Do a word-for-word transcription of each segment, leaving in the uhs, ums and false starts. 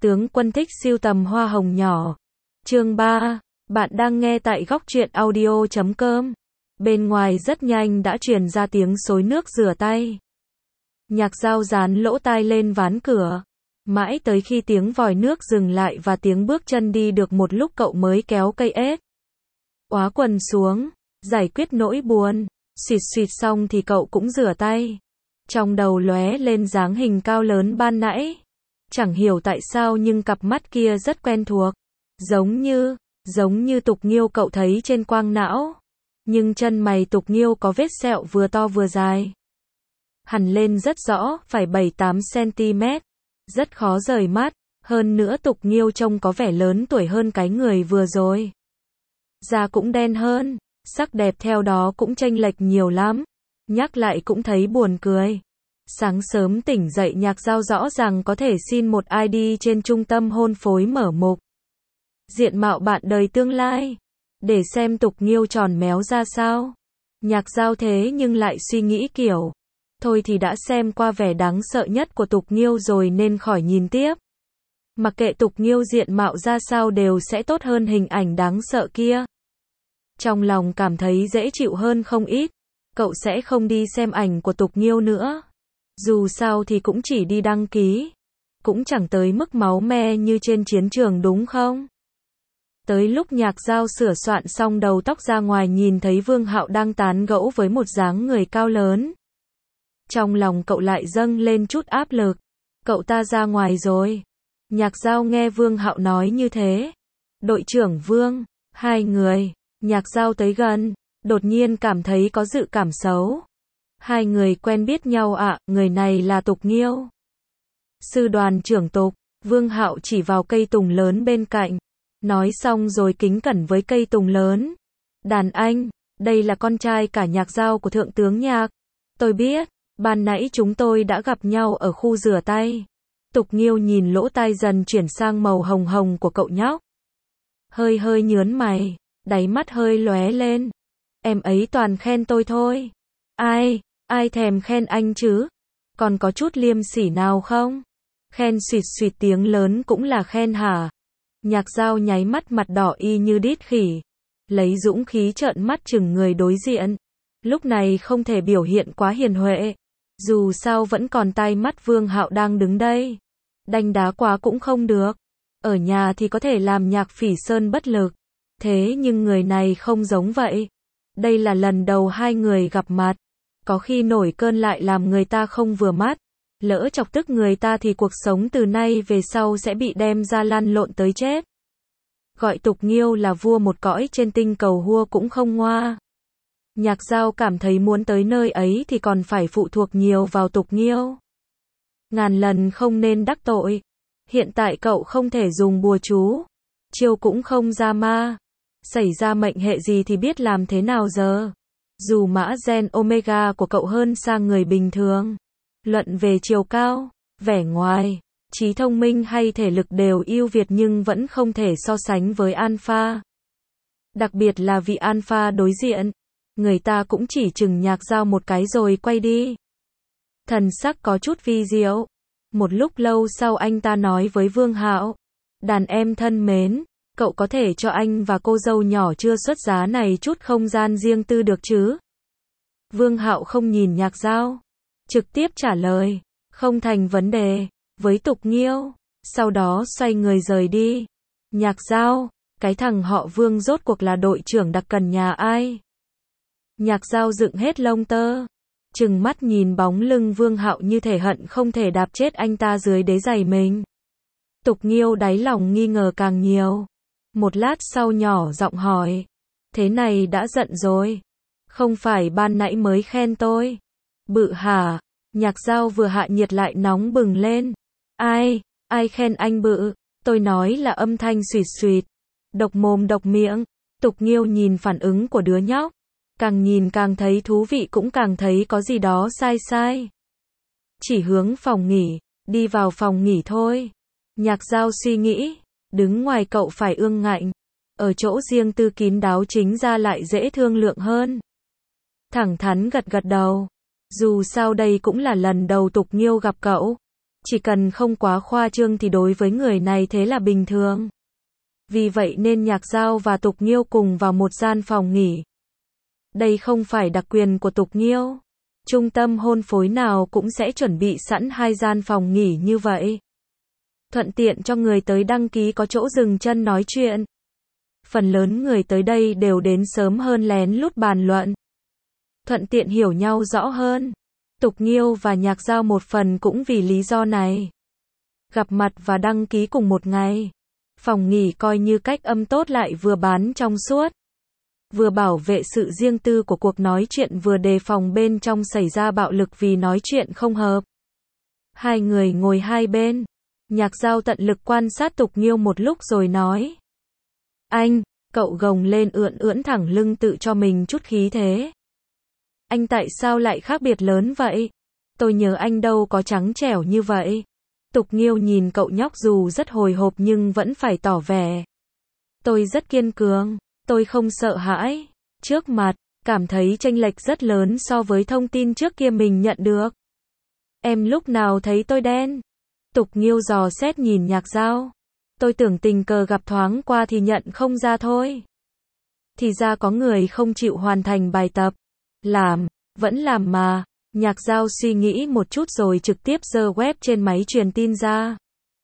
Tướng quân thích sưu tầm hoa hồng nhỏ. Chương ba. Bạn đang nghe tại góc truyện audio chấm com. Bên ngoài rất nhanh đã truyền ra tiếng xối nước rửa tay. Nhạc Dao dán lỗ tai lên ván cửa. Mãi tới khi tiếng vòi nước dừng lại và tiếng bước chân đi được một lúc cậu mới kéo cây ếch oá quần xuống, giải quyết nỗi buồn. Xịt xịt xong thì cậu cũng rửa tay. Trong đầu lóe lên dáng hình cao lớn ban nãy. Chẳng hiểu tại sao nhưng cặp mắt kia rất quen thuộc. Giống như, giống như Tục Nghiêu cậu thấy trên quang não. Nhưng chân mày Tục Nghiêu có vết sẹo vừa to vừa dài. Hằn lên rất rõ, phải bảy tám xăng-ti-mét. Rất khó rời mắt. Hơn nữa Tục Nghiêu trông có vẻ lớn tuổi hơn cái người vừa rồi. Da cũng đen hơn. Sắc đẹp theo đó cũng chênh lệch nhiều lắm. Nhắc lại cũng thấy buồn cười. Sáng sớm tỉnh dậy Nhạc Dao rõ ràng có thể xin một i đê trên trung tâm hôn phối mở mục diện mạo bạn đời tương lai, để xem Tục Nghiêu tròn méo ra sao. Nhạc Dao thế nhưng lại suy nghĩ kiểu, thôi thì đã xem qua vẻ đáng sợ nhất của Tục Nghiêu rồi nên khỏi nhìn tiếp. Mặc kệ Tục Nghiêu diện mạo ra sao đều sẽ tốt hơn hình ảnh đáng sợ kia. Trong lòng cảm thấy dễ chịu hơn không ít. Cậu sẽ không đi xem ảnh của Tục Nghiêu nữa. Dù sao thì cũng chỉ đi đăng ký. Cũng chẳng tới mức máu me như trên chiến trường đúng không? Tới lúc Nhạc Dao sửa soạn xong đầu tóc ra ngoài nhìn thấy Vương Hạo đang tán gẫu với một dáng người cao lớn. Trong lòng cậu lại dâng lên chút áp lực. Cậu ta ra ngoài rồi. Nhạc Dao nghe Vương Hạo nói như thế. Đội trưởng Vương, hai người. Nhạc Dao tới gần, đột nhiên cảm thấy có dự cảm xấu. Hai người quen biết nhau ạ, à, người này là Tục Nghiêu. Sư đoàn trưởng Tục. Vương Hạo chỉ vào cây tùng lớn bên cạnh. Nói xong rồi kính cẩn với cây tùng lớn. Đàn anh, đây là con trai cả Nhạc Dao của Thượng tướng Nhạc. Tôi biết, ban nãy chúng tôi đã gặp nhau ở khu rửa tay. Tục Nghiêu nhìn lỗ tai dần chuyển sang màu hồng hồng của cậu nhóc. Hơi hơi nhớn mày, đáy mắt hơi lóe lên. Em ấy toàn khen tôi thôi. Ai, ai thèm khen anh chứ? Còn có chút liêm sỉ nào không? Khen xuyệt xuyệt tiếng lớn cũng là khen hả? Nhạc Dao nháy mắt mặt đỏ y như đít khỉ. Lấy dũng khí trợn mắt chừng người đối diện. Lúc này không thể biểu hiện quá hiền huệ. Dù sao vẫn còn tai mắt Vương Hạo đang đứng đây. Đanh đá quá cũng không được. Ở nhà thì có thể làm Nhạc Phỉ Sơn bất lực. Thế nhưng người này không giống vậy. Đây là lần đầu hai người gặp mặt. Có khi nổi cơn lại làm người ta không vừa mắt. Lỡ chọc tức người ta thì cuộc sống từ nay về sau sẽ bị đem ra lăn lộn tới chết. Gọi Tục Nghiêu là vua một cõi trên tinh cầu Hua cũng không ngoa. Nhạc Dao cảm thấy muốn tới nơi ấy thì còn phải phụ thuộc nhiều vào Tục Nghiêu. Ngàn lần không nên đắc tội. Hiện tại cậu không thể dùng bùa chú. Chiêu cũng không ra ma. Xảy ra mệnh hệ gì thì biết làm thế nào giờ. Dù mã gen Omega của cậu hơn xa người bình thường. Luận về chiều cao, vẻ ngoài, trí thông minh hay thể lực đều ưu việt nhưng vẫn không thể so sánh với Alpha. Đặc biệt là vị Alpha đối diện. Người ta cũng chỉ chừng Nhạc Dao một cái rồi quay đi. Thần sắc có chút vi diệu. Một lúc lâu sau anh ta nói với Vương Hạo. Đàn em thân mến, cậu có thể cho anh và cô dâu nhỏ chưa xuất giá này chút không gian riêng tư được chứ? Vương Hạo không nhìn Nhạc Dao. Trực tiếp trả lời. Không thành vấn đề. Với Tục Nghiêu. Sau đó xoay người rời đi. Nhạc Dao, cái thằng họ Vương rốt cuộc là đội trưởng đặc cần nhà ai? Nhạc Dao dựng hết lông tơ. Trừng mắt nhìn bóng lưng Vương Hạo như thể hận không thể đạp chết anh ta dưới đế giày mình. Tục Nghiêu đáy lòng nghi ngờ càng nhiều. Một lát sau nhỏ giọng hỏi. Thế này đã giận rồi. Không phải ban nãy mới khen tôi. Bự hả? Nhạc Dao vừa hạ nhiệt lại nóng bừng lên. Ai? Ai khen anh bự? Tôi nói là âm thanh xuyệt xuyệt. Độc mồm độc miệng. Tục Nghiêu nhìn phản ứng của đứa nhóc. Càng nhìn càng thấy thú vị cũng càng thấy có gì đó sai sai. Chỉ hướng phòng nghỉ. Đi vào phòng nghỉ thôi. Nhạc Dao suy nghĩ. Đứng ngoài cậu phải ương ngạnh. Ở chỗ riêng tư kín đáo chính ra lại dễ thương lượng hơn. Thẳng thắn gật gật đầu. Dù sao đây cũng là lần đầu Tục Nghiêu gặp cậu. Chỉ cần không quá khoa trương thì đối với người này thế là bình thường. Vì vậy nên Nhạc Dao và Tục Nghiêu cùng vào một gian phòng nghỉ. Đây không phải đặc quyền của Tục Nghiêu. Trung tâm hôn phối nào cũng sẽ chuẩn bị sẵn hai gian phòng nghỉ như vậy. Thuận tiện cho người tới đăng ký có chỗ dừng chân nói chuyện. Phần lớn người tới đây đều đến sớm hơn lén lút bàn luận. Thuận tiện hiểu nhau rõ hơn. Tục Nghiêu và Nhạc Dao một phần cũng vì lý do này. Gặp mặt và đăng ký cùng một ngày. Phòng nghỉ coi như cách âm tốt lại vừa bán trong suốt. Vừa bảo vệ sự riêng tư của cuộc nói chuyện vừa đề phòng bên trong xảy ra bạo lực vì nói chuyện không hợp. Hai người ngồi hai bên. Nhạc Dao tận lực quan sát Tục Nghiêu một lúc rồi nói. Anh, cậu gồng lên ưỡn ưỡn thẳng lưng tự cho mình chút khí thế. Anh tại sao lại khác biệt lớn vậy? Tôi nhớ anh đâu có trắng trẻo như vậy. Tục Nghiêu nhìn cậu nhóc dù rất hồi hộp nhưng vẫn phải tỏ vẻ. Tôi rất kiên cường, tôi không sợ hãi. Trước mặt, cảm thấy chênh lệch rất lớn so với thông tin trước kia mình nhận được. Em lúc nào thấy tôi đen? Tục Nghiêu dò xét nhìn Nhạc Dao. Tôi tưởng tình cờ gặp thoáng qua thì nhận không ra thôi. Thì ra có người không chịu hoàn thành bài tập. Làm, vẫn làm mà. Nhạc Dao suy nghĩ một chút rồi trực tiếp giơ web trên máy truyền tin ra.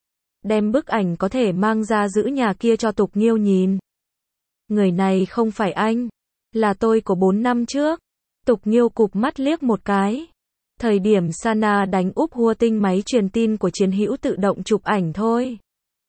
Đem bức ảnh có thể mang ra giữ nhà kia cho Tục Nghiêu nhìn. Người này không phải anh. Là tôi của bốn năm trước. Tục Nghiêu cụp mắt liếc một cái. Thời điểm Sana đánh úp hua tinh máy truyền tin của Chiến Hữu tự động chụp ảnh thôi.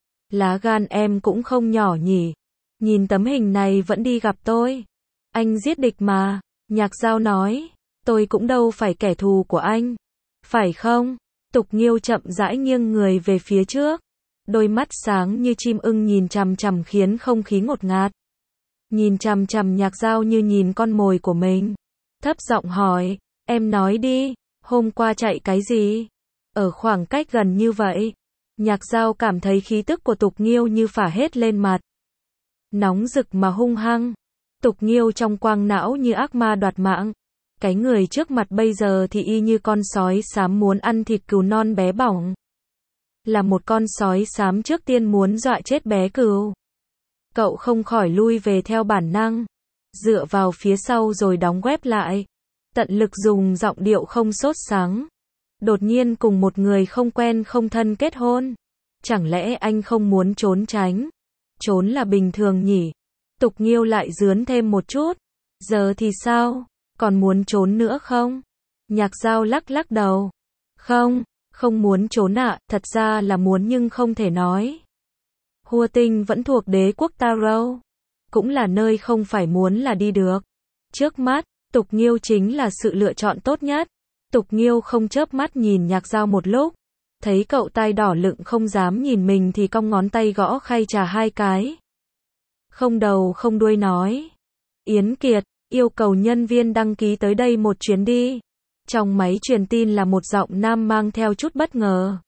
Lá gan em cũng không nhỏ nhỉ. Nhìn tấm hình này vẫn đi gặp tôi. Anh giết địch mà. Nhạc Dao nói. Tôi cũng đâu phải kẻ thù của anh. Phải không? Tục Nghiêu chậm rãi nghiêng người về phía trước. Đôi mắt sáng như chim ưng nhìn chằm chằm khiến không khí ngột ngạt. Nhìn chằm chằm Nhạc Dao như nhìn con mồi của mình. Thấp giọng hỏi. Em nói đi. Hôm qua chạy cái gì? Ở khoảng cách gần như vậy. Nhạc Dao cảm thấy khí tức của Tục Nghiêu như phả hết lên mặt. Nóng rực mà hung hăng. Tục Nghiêu trong quang não như ác ma đoạt mạng. Cái người trước mặt bây giờ thì y như con sói xám muốn ăn thịt cừu non bé bỏng. Là một con sói xám trước tiên muốn dọa chết bé cừu. Cậu không khỏi lui về theo bản năng. Dựa vào phía sau rồi đóng web lại. Tận lực dùng giọng điệu không sốt sắng. Đột nhiên cùng một người không quen không thân kết hôn. Chẳng lẽ anh không muốn trốn tránh? Trốn là bình thường nhỉ? Tục Nghiêu lại dướn thêm một chút. Giờ thì sao? Còn muốn trốn nữa không? Nhạc Dao lắc lắc đầu. Không, không muốn trốn ạ, à, thật ra là muốn nhưng không thể nói. Hua Tinh vẫn thuộc đế quốc Taro. Cũng là nơi không phải muốn là đi được. Trước mắt, Tục Nghiêu chính là sự lựa chọn tốt nhất. Tục Nghiêu không chớp mắt nhìn Nhạc Dao một lúc. Thấy cậu tai đỏ lựng không dám nhìn mình thì cong ngón tay gõ khay trà hai cái. Không đầu không đuôi nói. Yến Kiệt, yêu cầu nhân viên đăng ký tới đây một chuyến đi. Trong máy truyền tin là một giọng nam mang theo chút bất ngờ.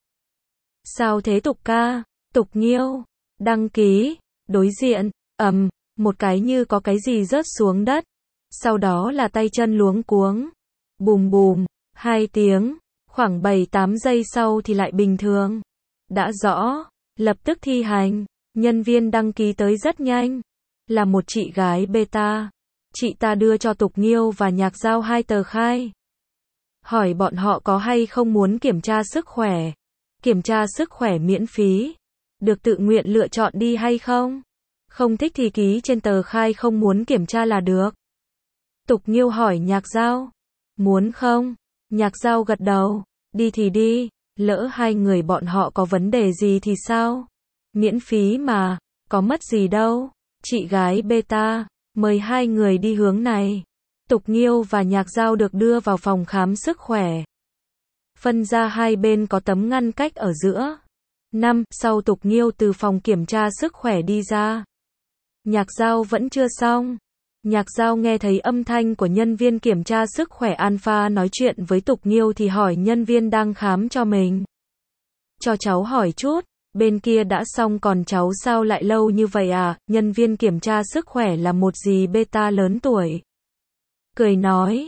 Sao thế Tục ca? Tục Nghiêu. Đăng ký. Đối diện. Ầm. Một cái như có cái gì rớt xuống đất. Sau đó là tay chân luống cuống. Bùm bùm. Hai tiếng. Khoảng bảy tám giây sau thì lại bình thường. Đã rõ. Lập tức thi hành. Nhân viên đăng ký tới rất nhanh. Là một chị gái beta. Chị ta đưa cho Tục Nghiêu và Nhạc Dao hai tờ khai. Hỏi bọn họ có hay không muốn kiểm tra sức khỏe. Kiểm tra sức khỏe miễn phí. Được tự nguyện lựa chọn đi hay không? Không thích thì ký trên tờ khai không muốn kiểm tra là được. Tục Nghiêu hỏi Nhạc Dao. Muốn không? Nhạc Dao gật đầu. Đi thì đi. Lỡ hai người bọn họ có vấn đề gì thì sao? Miễn phí mà. Có mất gì đâu. Chị gái beta. Mời hai người đi hướng này. Tục Nghiêu và Nhạc Dao được đưa vào phòng khám sức khỏe. Phân ra hai bên có tấm ngăn cách ở giữa. Năm, sau Tục Nghiêu từ phòng kiểm tra sức khỏe đi ra. Nhạc Dao vẫn chưa xong. Nhạc Dao nghe thấy âm thanh của nhân viên kiểm tra sức khỏe Alpha nói chuyện với Tục Nghiêu thì hỏi nhân viên đang khám cho mình. Cho cháu hỏi chút, bên kia đã xong còn cháu sao lại lâu như vậy à? Nhân viên kiểm tra sức khỏe là một dì beta lớn tuổi. Cười nói,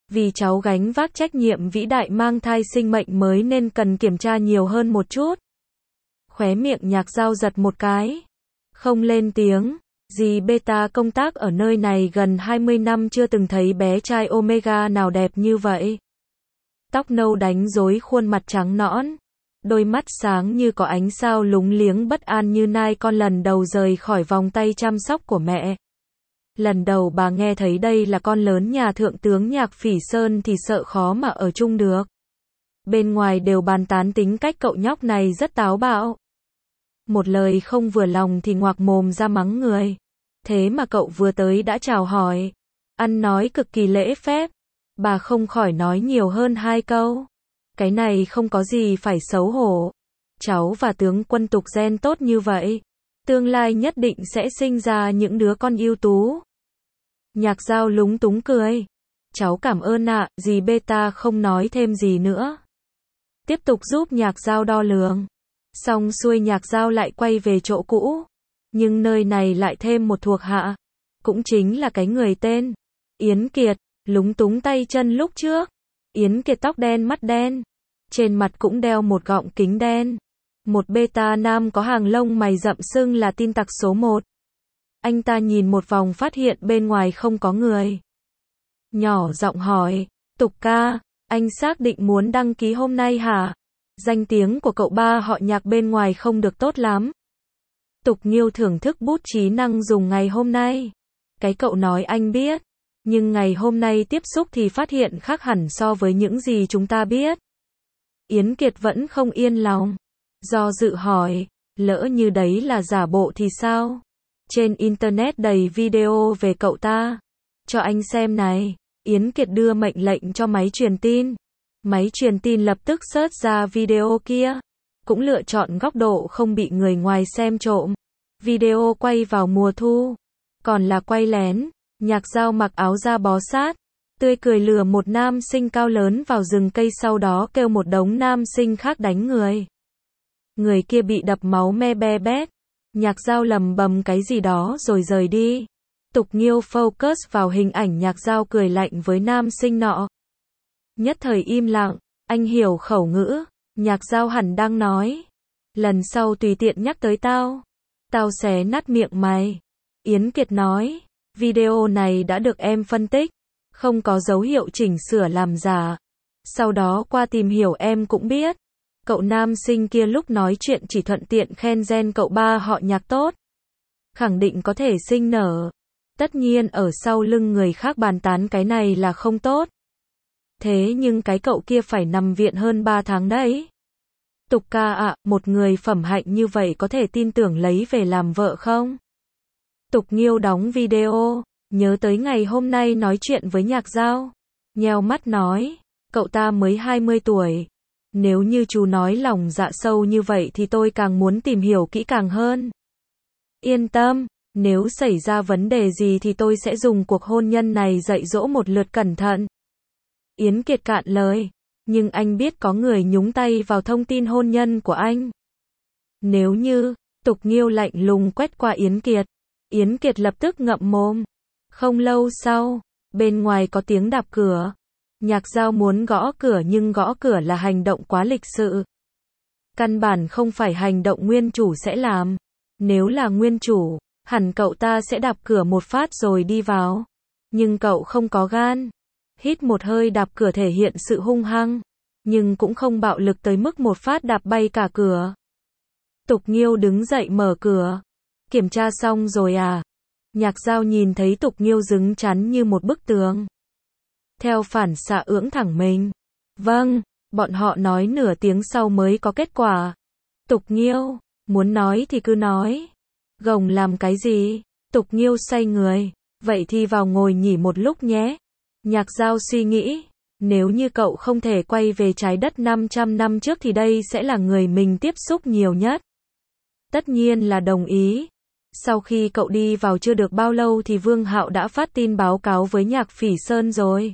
Vì cháu gánh vác trách nhiệm vĩ đại mang thai sinh mệnh mới nên cần kiểm tra nhiều hơn một chút. Khóe miệng Nhạc Dao giật một cái. Không lên tiếng. Dì Beta công tác ở nơi này gần hai mươi năm chưa từng thấy bé trai Omega nào đẹp như vậy. Tóc nâu đánh rối khuôn mặt trắng nõn. Đôi mắt sáng như có ánh sao lúng liếng bất an như nai con lần đầu rời khỏi vòng tay chăm sóc của mẹ. Lần đầu bà nghe thấy đây là con lớn nhà thượng tướng Nhạc Phỉ Sơn thì sợ khó mà ở chung được. Bên ngoài đều bàn tán tính cách cậu nhóc này rất táo bạo. Một lời không vừa lòng thì ngoạc mồm ra mắng người. Thế mà cậu vừa tới đã chào hỏi. Ăn nói cực kỳ lễ phép. Bà không khỏi nói nhiều hơn hai câu. Cái này không có gì phải xấu hổ. Cháu và tướng quân Tục gen tốt như vậy. Tương lai nhất định sẽ sinh ra những đứa con ưu tú. Nhạc Dao lúng túng cười. Cháu cảm ơn ạ, dì Beta không nói thêm gì nữa. Tiếp tục giúp Nhạc Dao đo lường. Xong xuôi Nhạc Dao lại quay về chỗ cũ. Nhưng nơi này lại thêm một thuộc hạ. Cũng chính là cái người tên Yến Kiệt, lúng túng tay chân lúc trước. Yến Kiệt tóc đen mắt đen. Trên mặt cũng đeo một gọng kính đen. Một beta nam có hàng lông mày rậm sưng là tin tặc số một. Anh ta nhìn một vòng phát hiện bên ngoài không có người. Nhỏ giọng hỏi, Tục ca, anh xác định muốn đăng ký hôm nay hả? Danh tiếng của cậu ba họ Nhạc bên ngoài không được tốt lắm. Tục Nghiêu thưởng thức bút trí năng dùng ngày hôm nay. Cái cậu nói anh biết. Nhưng ngày hôm nay tiếp xúc thì phát hiện khác hẳn so với những gì chúng ta biết. Yến Kiệt vẫn không yên lòng. Do dự hỏi, lỡ như đấy là giả bộ thì sao? Trên internet đầy video về cậu ta. Cho anh xem này. Yến Kiệt đưa mệnh lệnh cho máy truyền tin. Máy truyền tin lập tức search ra video kia. Cũng lựa chọn góc độ không bị người ngoài xem trộm. Video quay vào mùa thu. Còn là quay lén. Nhạc Dao mặc áo da bó sát. Tươi cười lừa một nam sinh cao lớn vào rừng cây, sau đó kêu một đống nam sinh khác đánh người. Người kia bị đập máu me be bét. Nhạc Dao lầm bầm cái gì đó rồi rời đi. Tục Nghiêu focus vào hình ảnh Nhạc Dao cười lạnh với nam sinh nọ. Nhất thời im lặng, anh hiểu khẩu ngữ. Nhạc Dao hẳn đang nói. Lần sau tùy tiện nhắc tới tao. Tao xé nát miệng mày. Yến Kiệt nói. Video này đã được em phân tích. Không có dấu hiệu chỉnh sửa làm giả. Sau đó qua tìm hiểu em cũng biết. Cậu nam sinh kia lúc nói chuyện chỉ thuận tiện khen gen cậu ba họ Nhạc tốt. Khẳng định có thể sinh nở. Tất nhiên ở sau lưng người khác bàn tán cái này là không tốt. Thế nhưng cái cậu kia phải nằm viện hơn ba tháng đấy. Tục ca ạ, một người phẩm hạnh như vậy có thể tin tưởng lấy về làm vợ không? Tục Nghiêu đóng video, nhớ tới ngày hôm nay nói chuyện với Nhạc Dao. Nheo mắt nói, cậu ta mới hai mươi tuổi. Nếu như chú nói lòng dạ sâu như vậy thì tôi càng muốn tìm hiểu kỹ càng hơn. Yên tâm, nếu xảy ra vấn đề gì thì tôi sẽ dùng cuộc hôn nhân này dạy dỗ một lượt cẩn thận. Yến Kiệt cạn lời, nhưng anh biết có người nhúng tay vào thông tin hôn nhân của anh. Nếu như, Tục Nghiêu lạnh lùng quét qua Yến Kiệt. Yến Kiệt lập tức ngậm mồm. Không lâu sau, bên ngoài có tiếng đạp cửa. Nhạc Dao muốn gõ cửa nhưng gõ cửa là hành động quá lịch sự. Căn bản không phải hành động nguyên chủ sẽ làm. Nếu là nguyên chủ, hẳn cậu ta sẽ đạp cửa một phát rồi đi vào. Nhưng cậu không có gan. Hít một hơi đạp cửa thể hiện sự hung hăng. Nhưng cũng không bạo lực tới mức một phát đạp bay cả cửa. Tục Nghiêu đứng dậy mở cửa. Kiểm tra xong rồi à? Nhạc Dao nhìn thấy Tục Nghiêu đứng chắn như một bức tường. Theo phản xạ ưỡng thẳng mình. Vâng, bọn họ nói nửa tiếng sau mới có kết quả. Tục Nghiêu, muốn nói thì cứ nói. Gồng làm cái gì? Tục Nghiêu say người. Vậy thì vào ngồi nghỉ một lúc nhé. Nhạc Dao suy nghĩ. Nếu như cậu không thể quay về trái đất năm trăm năm trước thì đây sẽ là người mình tiếp xúc nhiều nhất. Tất nhiên là đồng ý. Sau khi cậu đi vào chưa được bao lâu thì Vương Hạo đã phát tin báo cáo với Nhạc Phỉ Sơn rồi.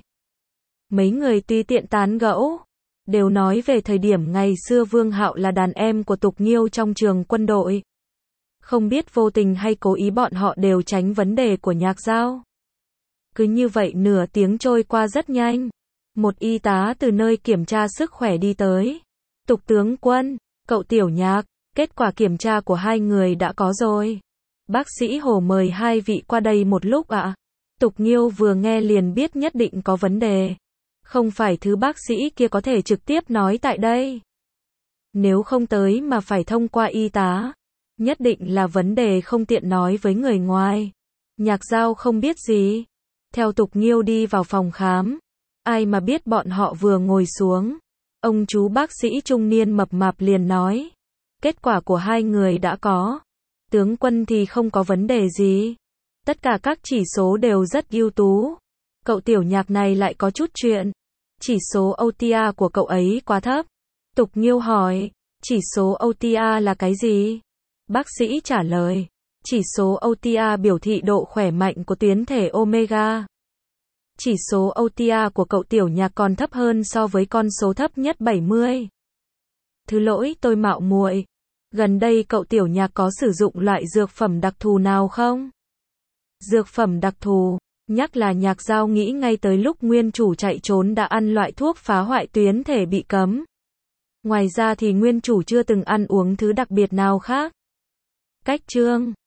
Mấy người tùy tiện tán gẫu, đều nói về thời điểm ngày xưa Vương Hạo là đàn em của Tục Nghiêu trong trường quân đội. Không biết vô tình hay cố ý bọn họ đều tránh vấn đề của Nhạc Dao. Cứ như vậy nửa tiếng trôi qua rất nhanh. Một y tá từ nơi kiểm tra sức khỏe đi tới. Tục tướng quân, cậu Tiểu Nhạc, kết quả kiểm tra của hai người đã có rồi. Bác sĩ Hồ mời hai vị qua đây một lúc ạ. À? Tục Nghiêu vừa nghe liền biết nhất định có vấn đề. Không phải thứ bác sĩ kia có thể trực tiếp nói tại đây. Nếu không tới mà phải thông qua y tá, nhất định là vấn đề không tiện nói với người ngoài. Nhạc Giao không biết gì. Theo Tục Nghiêu đi vào phòng khám. Ai mà biết bọn họ vừa ngồi xuống. Ông chú bác sĩ trung niên mập mạp liền nói. Kết quả của hai người đã có. Tướng quân thì không có vấn đề gì. Tất cả các chỉ số đều rất ưu tú. Cậu Tiểu Nhạc này lại có chút chuyện. Chỉ số o tê a của cậu ấy quá thấp. Tục Nghiêu hỏi. Chỉ số o tê a là cái gì? Bác sĩ trả lời. Chỉ số o tê a biểu thị độ khỏe mạnh của tuyến thể omega. Chỉ số o tê a của cậu Tiểu Nhạc còn thấp hơn so với con số thấp nhất bảy mươi. Thứ lỗi tôi mạo muội. Gần đây cậu Tiểu Nhạc có sử dụng loại dược phẩm đặc thù nào không? Dược phẩm đặc thù, nhắc là Nhạc Giao nghĩ ngay tới lúc nguyên chủ chạy trốn đã ăn loại thuốc phá hoại tuyến thể bị cấm. Ngoài ra thì nguyên chủ chưa từng ăn uống thứ đặc biệt nào khác. Cách chương